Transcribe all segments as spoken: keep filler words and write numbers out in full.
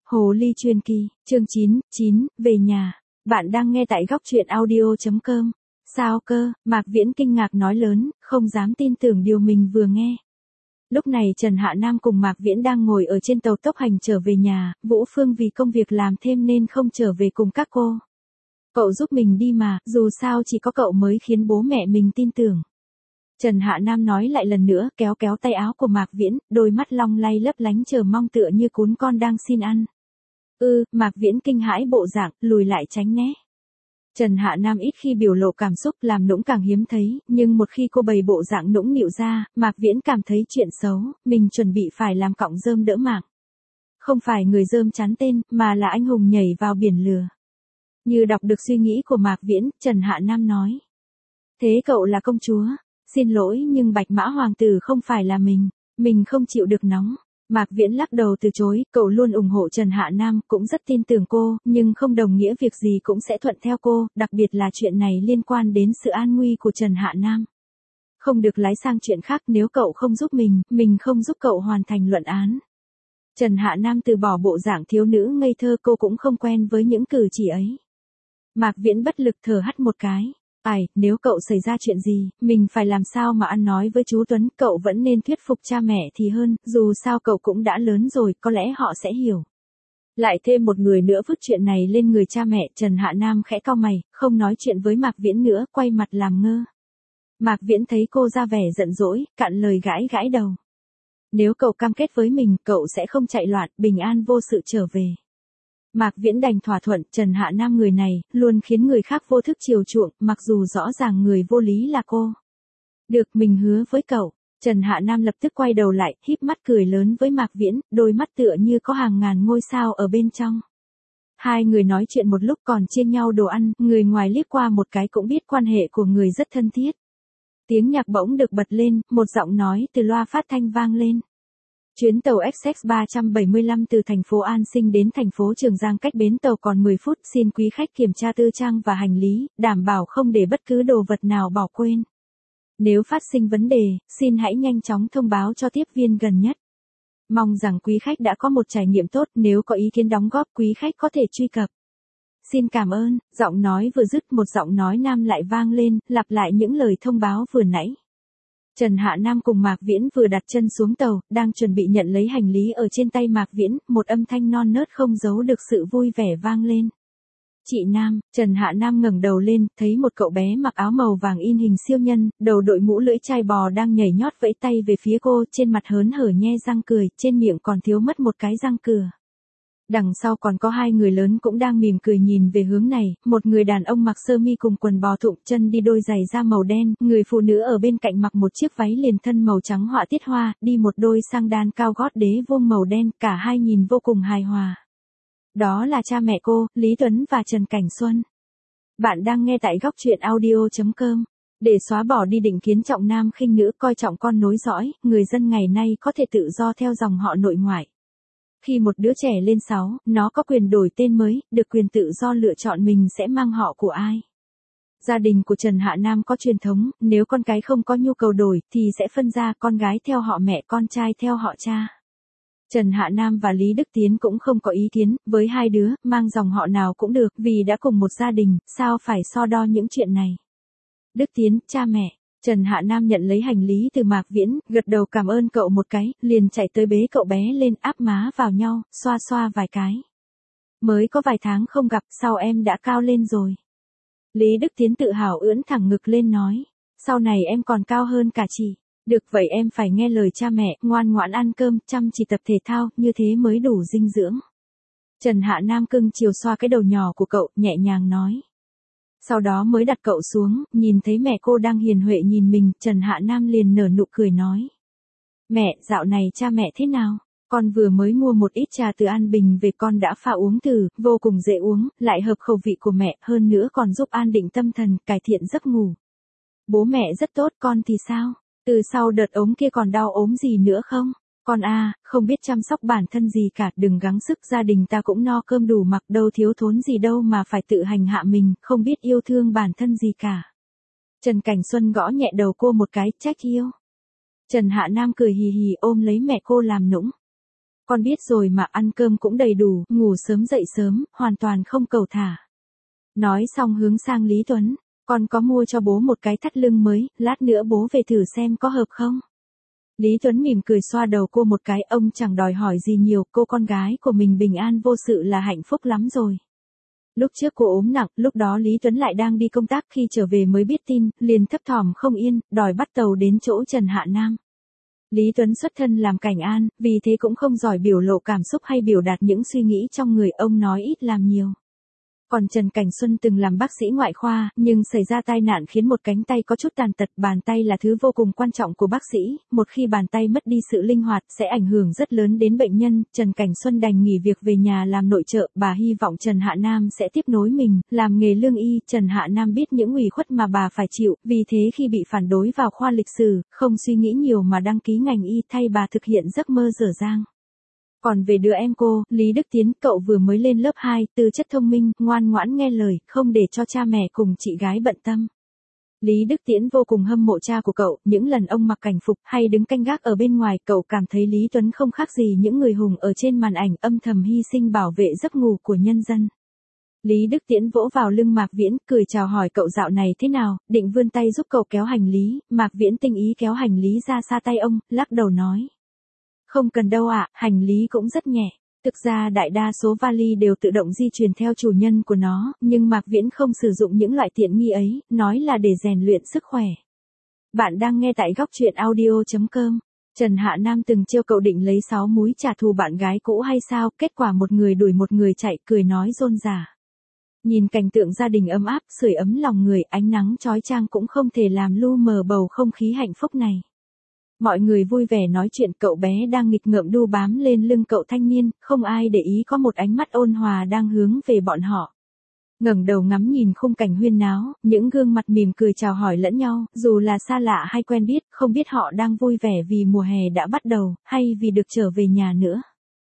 Hồ ly truyền kỳ, chương chín, chín, về nhà. Bạn đang nghe tại góc truyện audio chấm com. Sao cơ, Mạc Viễn kinh ngạc nói lớn, không dám tin tưởng điều mình vừa nghe. Lúc này Trần Hạ Nam cùng Mạc Viễn đang ngồi ở trên tàu tốc hành trở về nhà, Vũ Phương vì công việc làm thêm nên không trở về cùng các cô. Cậu giúp mình đi mà, dù sao chỉ có cậu mới khiến bố mẹ mình tin tưởng. Trần Hạ Nam nói lại lần nữa, kéo kéo tay áo của Mạc Viễn, đôi mắt long lay lấp lánh chờ mong tựa như cún con đang xin ăn. Ừ, Mạc Viễn kinh hãi bộ dạng, lùi lại tránh né. Trần Hạ Nam ít khi biểu lộ cảm xúc làm nũng càng hiếm thấy, nhưng một khi cô bày bộ dạng nũng nịu ra, Mạc Viễn cảm thấy chuyện xấu, mình chuẩn bị phải làm cọng rơm đỡ mạng. Không phải người rơm chán tên, mà là anh hùng nhảy vào biển lừa. Như đọc được suy nghĩ của Mạc Viễn, Trần Hạ Nam nói. Thế cậu là công chúa. Xin lỗi nhưng Bạch Mã Hoàng tử không phải là mình, mình không chịu được nóng. Mạc Viễn lắc đầu từ chối, cậu luôn ủng hộ Trần Hạ Nam, cũng rất tin tưởng cô, nhưng không đồng nghĩa việc gì cũng sẽ thuận theo cô, đặc biệt là chuyện này liên quan đến sự an nguy của Trần Hạ Nam. Không được lái sang chuyện khác, nếu cậu không giúp mình, mình không giúp cậu hoàn thành luận án. Trần Hạ Nam từ bỏ bộ dạng thiếu nữ ngây thơ, cô cũng không quen với những cử chỉ ấy. Mạc Viễn bất lực thở hắt một cái. Ai, nếu cậu xảy ra chuyện gì, mình phải làm sao mà ăn nói với chú Tuấn, cậu vẫn nên thuyết phục cha mẹ thì hơn, dù sao cậu cũng đã lớn rồi, có lẽ họ sẽ hiểu. Lại thêm một người nữa vứt chuyện này lên người cha mẹ, Trần Hạ Nam khẽ cau mày, không nói chuyện với Mạc Viễn nữa, quay mặt làm ngơ. Mạc Viễn thấy cô ra vẻ giận dỗi, cạn lời gãi gãi đầu. Nếu cậu cam kết với mình, cậu sẽ không chạy loạn, bình an vô sự trở về. Mạc Viễn đành thỏa thuận, Trần Hạ Nam người này, luôn khiến người khác vô thức chiều chuộng, mặc dù rõ ràng người vô lý là cô. Được, mình hứa với cậu. Trần Hạ Nam lập tức quay đầu lại, híp mắt cười lớn với Mạc Viễn, đôi mắt tựa như có hàng ngàn ngôi sao ở bên trong. Hai người nói chuyện một lúc còn chia nhau đồ ăn, người ngoài liếc qua một cái cũng biết quan hệ của người rất thân thiết. Tiếng nhạc bỗng được bật lên, một giọng nói từ loa phát thanh vang lên. Chuyến tàu ích ét ba bảy lăm từ thành phố An Sinh đến thành phố Trường Giang cách bến tàu còn mười phút, xin quý khách kiểm tra tư trang và hành lý, đảm bảo không để bất cứ đồ vật nào bỏ quên. Nếu phát sinh vấn đề, xin hãy nhanh chóng thông báo cho tiếp viên gần nhất. Mong rằng quý khách đã có một trải nghiệm tốt, nếu có ý kiến đóng góp quý khách có thể truy cập. Xin cảm ơn, giọng nói vừa dứt một giọng nói nam lại vang lên, lặp lại những lời thông báo vừa nãy. Trần Hạ Nam cùng Mạc Viễn vừa đặt chân xuống tàu, đang chuẩn bị nhận lấy hành lý ở trên tay Mạc Viễn, một âm thanh non nớt không giấu được sự vui vẻ vang lên. Chị Nam, Trần Hạ Nam ngẩng đầu lên, thấy một cậu bé mặc áo màu vàng in hình siêu nhân, đầu đội mũ lưỡi chai bò đang nhảy nhót vẫy tay về phía cô, trên mặt hớn hở nhe răng cười, trên miệng còn thiếu mất một cái răng cửa. Đằng sau còn có hai người lớn cũng đang mỉm cười nhìn về hướng này, một người đàn ông mặc sơ mi cùng quần bò thụng, chân đi đôi giày da màu đen, người phụ nữ ở bên cạnh mặc một chiếc váy liền thân màu trắng họa tiết hoa, đi một đôi sang đan cao gót đế vuông màu đen, cả hai nhìn vô cùng hài hòa. Đó là cha mẹ cô, Lý Tuấn và Trần Cảnh Xuân. Bạn đang nghe tại góc truyện audio chấm com. Để xóa bỏ đi định kiến trọng nam khinh nữ, coi trọng con nối dõi, người dân ngày nay có thể tự do theo dòng họ nội ngoại. Khi một đứa trẻ lên sáu, nó có quyền đổi tên mới, được quyền tự do lựa chọn mình sẽ mang họ của ai. Gia đình của Trần Hạ Nam có truyền thống, nếu con cái không có nhu cầu đổi, thì sẽ phân ra con gái theo họ mẹ, con trai theo họ cha. Trần Hạ Nam và Lý Đức Tiến cũng không có ý kiến, với hai đứa, mang dòng họ nào cũng được, vì đã cùng một gia đình, sao phải so đo những chuyện này. Đức Tiến, cha mẹ. Trần Hạ Nam nhận lấy hành lý từ Mạc Viễn, gật đầu cảm ơn cậu một cái, liền chạy tới bế cậu bé lên, áp má vào nhau, xoa xoa vài cái. Mới có vài tháng không gặp, sao em đã cao lên rồi. Lý Đức Tiến tự hào ưỡn thẳng ngực lên nói, sau này em còn cao hơn cả chị. Được vậy em phải nghe lời cha mẹ, ngoan ngoãn ăn cơm, chăm chỉ tập thể thao, như thế mới đủ dinh dưỡng. Trần Hạ Nam cưng chiều xoa cái đầu nhỏ của cậu, nhẹ nhàng nói. Sau đó mới đặt cậu xuống, nhìn thấy mẹ cô đang hiền huệ nhìn mình, Trần Hạ Nam liền nở nụ cười nói. Mẹ, dạo này cha mẹ thế nào? Con vừa mới mua một ít trà từ An Bình về, con đã pha uống thử, vô cùng dễ uống, lại hợp khẩu vị của mẹ, hơn nữa còn giúp an định tâm thần, cải thiện giấc ngủ. Bố mẹ rất tốt, con thì sao? Từ sau đợt ốm kia còn đau ốm gì nữa không? Con à, không biết chăm sóc bản thân gì cả, đừng gắng sức, gia đình ta cũng no cơm đủ mặc, đâu thiếu thốn gì đâu mà phải tự hành hạ mình, không biết yêu thương bản thân gì cả. Trần Cảnh Xuân gõ nhẹ đầu cô một cái, trách yêu. Trần Hạ Nam cười hì hì ôm lấy mẹ cô làm nũng. Con biết rồi mà, ăn cơm cũng đầy đủ, ngủ sớm dậy sớm, hoàn toàn không cầu thả. Nói xong hướng sang Lý Tuấn, con có mua cho bố một cái thắt lưng mới, lát nữa bố về thử xem có hợp không? Lý Tuấn mỉm cười xoa đầu cô một cái, ông chẳng đòi hỏi gì nhiều, cô con gái của mình bình an vô sự là hạnh phúc lắm rồi. Lúc trước cô ốm nặng, lúc đó Lý Tuấn lại đang đi công tác, khi trở về mới biết tin, liền thấp thỏm không yên, đòi bắt tàu đến chỗ Trần Hạ Nam. Lý Tuấn xuất thân làm cảnh an, vì thế cũng không giỏi biểu lộ cảm xúc hay biểu đạt những suy nghĩ trong người, ông nói ít làm nhiều. Còn Trần Cảnh Xuân từng làm bác sĩ ngoại khoa, nhưng xảy ra tai nạn khiến một cánh tay có chút tàn tật, bàn tay là thứ vô cùng quan trọng của bác sĩ, một khi bàn tay mất đi sự linh hoạt sẽ ảnh hưởng rất lớn đến bệnh nhân, Trần Cảnh Xuân đành nghỉ việc về nhà làm nội trợ, bà hy vọng Trần Hạ Nam sẽ tiếp nối mình, làm nghề lương y, Trần Hạ Nam biết những ủy khuất mà bà phải chịu, vì thế khi bị phản đối vào khoa lịch sử, không suy nghĩ nhiều mà đăng ký ngành y thay bà thực hiện giấc mơ dở dang. Còn về đứa em cô, Lý Đức Tiến, cậu vừa mới lên lớp hai, tư chất thông minh, ngoan ngoãn nghe lời, không để cho cha mẹ cùng chị gái bận tâm. Lý Đức Tiến vô cùng hâm mộ cha của cậu, những lần ông mặc cảnh phục hay đứng canh gác ở bên ngoài, cậu cảm thấy Lý Tuấn không khác gì những người hùng ở trên màn ảnh, âm thầm hy sinh bảo vệ giấc ngủ của nhân dân. Lý Đức Tiến vỗ vào lưng Mạc Viễn, cười chào hỏi cậu dạo này thế nào, định vươn tay giúp cậu kéo hành lý, Mạc Viễn tinh ý kéo hành lý ra xa tay ông, lắc đầu nói. Không cần đâu ạ, à, hành lý cũng rất nhẹ. Thực ra đại đa số vali đều tự động di chuyển theo chủ nhân của nó, nhưng Mạc Viễn không sử dụng những loại tiện nghi ấy, nói là để rèn luyện sức khỏe. Bạn đang nghe tại góc truyện audio chấm com. Trần Hạ Nam từng trêu cậu định lấy sáu múi trả thù bạn gái cũ hay sao, kết quả một người đuổi một người chạy, cười nói rôm rả. Nhìn cảnh tượng gia đình ấm áp, sưởi ấm lòng người, ánh nắng chói chang cũng không thể làm lu mờ bầu không khí hạnh phúc này. Mọi người vui vẻ nói chuyện, cậu bé đang nghịch ngợm đu bám lên lưng cậu thanh niên, không ai để ý có một ánh mắt ôn hòa đang hướng về bọn họ. Ngẩng đầu ngắm nhìn khung cảnh huyên náo, những gương mặt mỉm cười chào hỏi lẫn nhau, dù là xa lạ hay quen biết, không biết họ đang vui vẻ vì mùa hè đã bắt đầu, hay vì được trở về nhà nữa.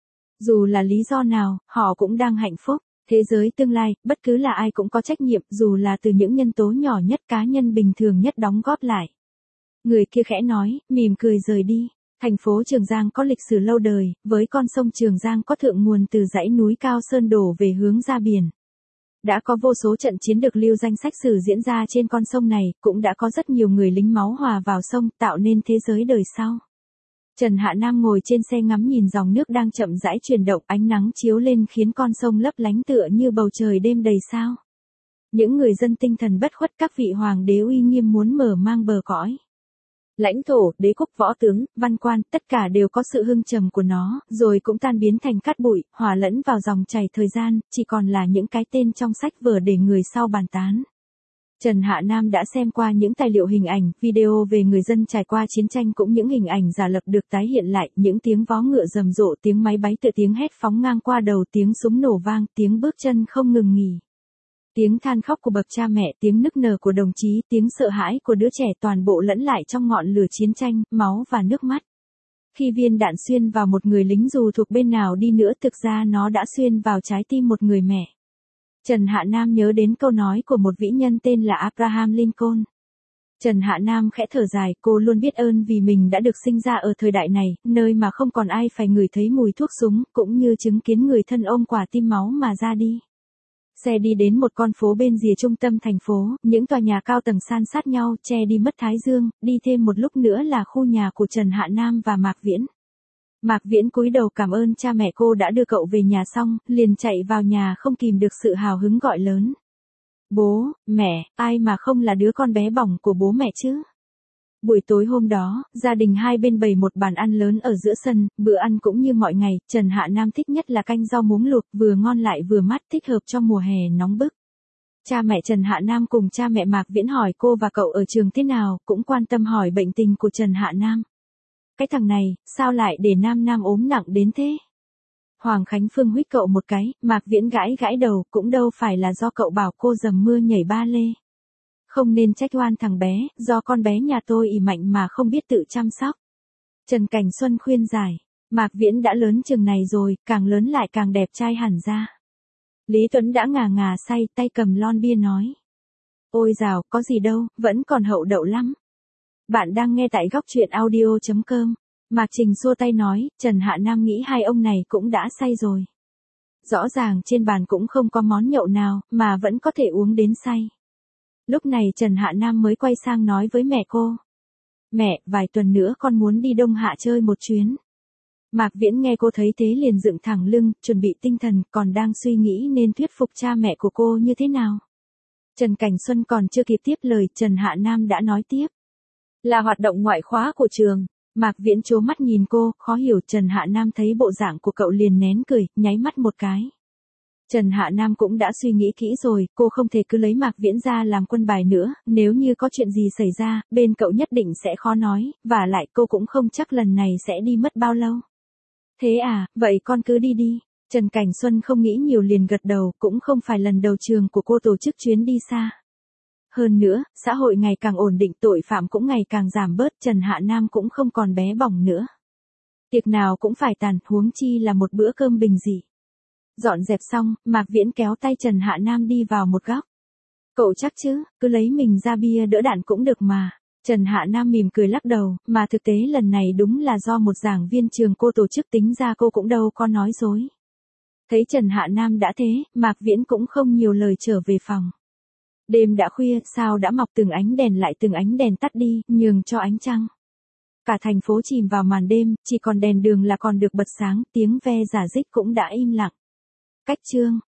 Dù là lý do nào, họ cũng đang hạnh phúc. Thế giới tương lai, bất cứ là ai cũng có trách nhiệm, dù là từ những nhân tố nhỏ nhất, cá nhân bình thường nhất đóng góp lại. Người kia khẽ nói, mỉm cười rời đi. Thành phố Trường Giang có lịch sử lâu đời, với con sông Trường Giang có thượng nguồn từ dãy núi cao sơn đổ về hướng ra biển. Đã có vô số trận chiến được lưu danh sách sử diễn ra trên con sông này, cũng đã có rất nhiều người lính máu hòa vào sông, tạo nên thế giới đời sau. Trần Hạ Nam ngồi trên xe ngắm nhìn dòng nước đang chậm rãi chuyển động, ánh nắng chiếu lên khiến con sông lấp lánh tựa như bầu trời đêm đầy sao. Những người dân tinh thần bất khuất, các vị hoàng đế uy nghiêm muốn mở mang bờ cõi. Lãnh thổ, đế quốc, võ tướng, văn quan, tất cả đều có sự hưng trầm của nó, rồi cũng tan biến thành cát bụi, hòa lẫn vào dòng chảy thời gian, chỉ còn là những cái tên trong sách vở để người sau bàn tán. Trần Hạ Nam đã xem qua những tài liệu hình ảnh, video về người dân trải qua chiến tranh, cũng những hình ảnh giả lập được tái hiện lại, những tiếng vó ngựa rầm rộ, tiếng máy bay tự tiếng hét phóng ngang qua đầu, tiếng súng nổ vang, tiếng bước chân không ngừng nghỉ. Tiếng than khóc của bậc cha mẹ, tiếng nức nở của đồng chí, tiếng sợ hãi của đứa trẻ, toàn bộ lẫn lại trong ngọn lửa chiến tranh, máu và nước mắt. Khi viên đạn xuyên vào một người lính dù thuộc bên nào đi nữa, thực ra nó đã xuyên vào trái tim một người mẹ. Trần Hạ Nam nhớ đến câu nói của một vĩ nhân tên là Abraham Lincoln. Trần Hạ Nam khẽ thở dài, cô luôn biết ơn vì mình đã được sinh ra ở thời đại này, nơi mà không còn ai phải ngửi thấy mùi thuốc súng, cũng như chứng kiến người thân ôm quả tim máu mà ra đi. Xe đi đến một con phố bên rìa trung tâm thành phố, những tòa nhà cao tầng san sát nhau, che đi mất thái dương, đi thêm một lúc nữa là khu nhà của Trần Hạ Nam và Mạc Viễn. Mạc Viễn cúi đầu cảm ơn cha mẹ cô đã đưa cậu về nhà xong, liền chạy vào nhà không kìm được sự hào hứng gọi lớn. Bố, mẹ, ai mà không là đứa con bé bỏng của bố mẹ chứ? Buổi tối hôm đó, gia đình hai bên bày một bàn ăn lớn ở giữa sân, bữa ăn cũng như mọi ngày, Trần Hạ Nam thích nhất là canh rau muống luộc, vừa ngon lại vừa mát, thích hợp cho mùa hè nóng bức. Cha mẹ Trần Hạ Nam cùng cha mẹ Mạc Viễn hỏi cô và cậu ở trường thế nào, cũng quan tâm hỏi bệnh tình của Trần Hạ Nam. Cái thằng này, sao lại để Nam Nam ốm nặng đến thế? Hoàng Khánh Phương huých cậu một cái, Mạc Viễn gãi gãi đầu, cũng đâu phải là do cậu bảo cô dầm mưa nhảy ba lê. Không nên trách oan thằng bé, do con bé nhà tôi ỷ mạnh mà không biết tự chăm sóc. Trần Cảnh Xuân khuyên giải, Mạc Viễn đã lớn chừng này rồi, càng lớn lại càng đẹp trai hẳn ra. Lý Tuấn đã ngà ngà say, tay cầm lon bia nói. Ôi dào, có gì đâu, vẫn còn hậu đậu lắm. Bạn đang nghe tại góc truyện audio chấm com. Mạc Trình xua tay nói, Trần Hạ Nam nghĩ hai ông này cũng đã say rồi. Rõ ràng trên bàn cũng không có món nhậu nào, mà vẫn có thể uống đến say. Lúc này Trần Hạ Nam mới quay sang nói với mẹ cô. Mẹ, vài tuần nữa con muốn đi Đông Hạ chơi một chuyến. Mạc Viễn nghe cô thấy thế liền dựng thẳng lưng, chuẩn bị tinh thần, còn đang suy nghĩ nên thuyết phục cha mẹ của cô như thế nào. Trần Cảnh Xuân còn chưa kịp tiếp lời, Trần Hạ Nam đã nói tiếp. Là hoạt động ngoại khóa của trường. Mạc Viễn trố mắt nhìn cô, khó hiểu. Trần Hạ Nam thấy bộ dạng của cậu liền nén cười, nháy mắt một cái. Trần Hạ Nam cũng đã suy nghĩ kỹ rồi, cô không thể cứ lấy Mạc Viễn ra làm quân bài nữa, nếu như có chuyện gì xảy ra, bên cậu nhất định sẽ khó nói, và lại cô cũng không chắc lần này sẽ đi mất bao lâu. Thế à, vậy con cứ đi đi. Trần Cảnh Xuân không nghĩ nhiều liền gật đầu, cũng không phải lần đầu trường của cô tổ chức chuyến đi xa. Hơn nữa, xã hội ngày càng ổn định, tội phạm cũng ngày càng giảm bớt, Trần Hạ Nam cũng không còn bé bỏng nữa. Tiệc nào cũng phải tàn, huống chi là một bữa cơm bình dị. Dọn dẹp xong, Mạc Viễn kéo tay Trần Hạ Nam đi vào một góc. Cậu chắc chứ, cứ lấy mình ra bia đỡ đạn cũng được mà. Trần Hạ Nam mỉm cười lắc đầu, mà thực tế lần này đúng là do một giảng viên trường cô tổ chức, tính ra cô cũng đâu có nói dối. Thấy Trần Hạ Nam đã thế, Mạc Viễn cũng không nhiều lời trở về phòng. Đêm đã khuya, sao đã mọc, từng ánh đèn lại từng ánh đèn tắt đi, nhường cho ánh trăng. Cả thành phố chìm vào màn đêm, chỉ còn đèn đường là còn được bật sáng, tiếng ve rả rích cũng đã im lặng. Cách chương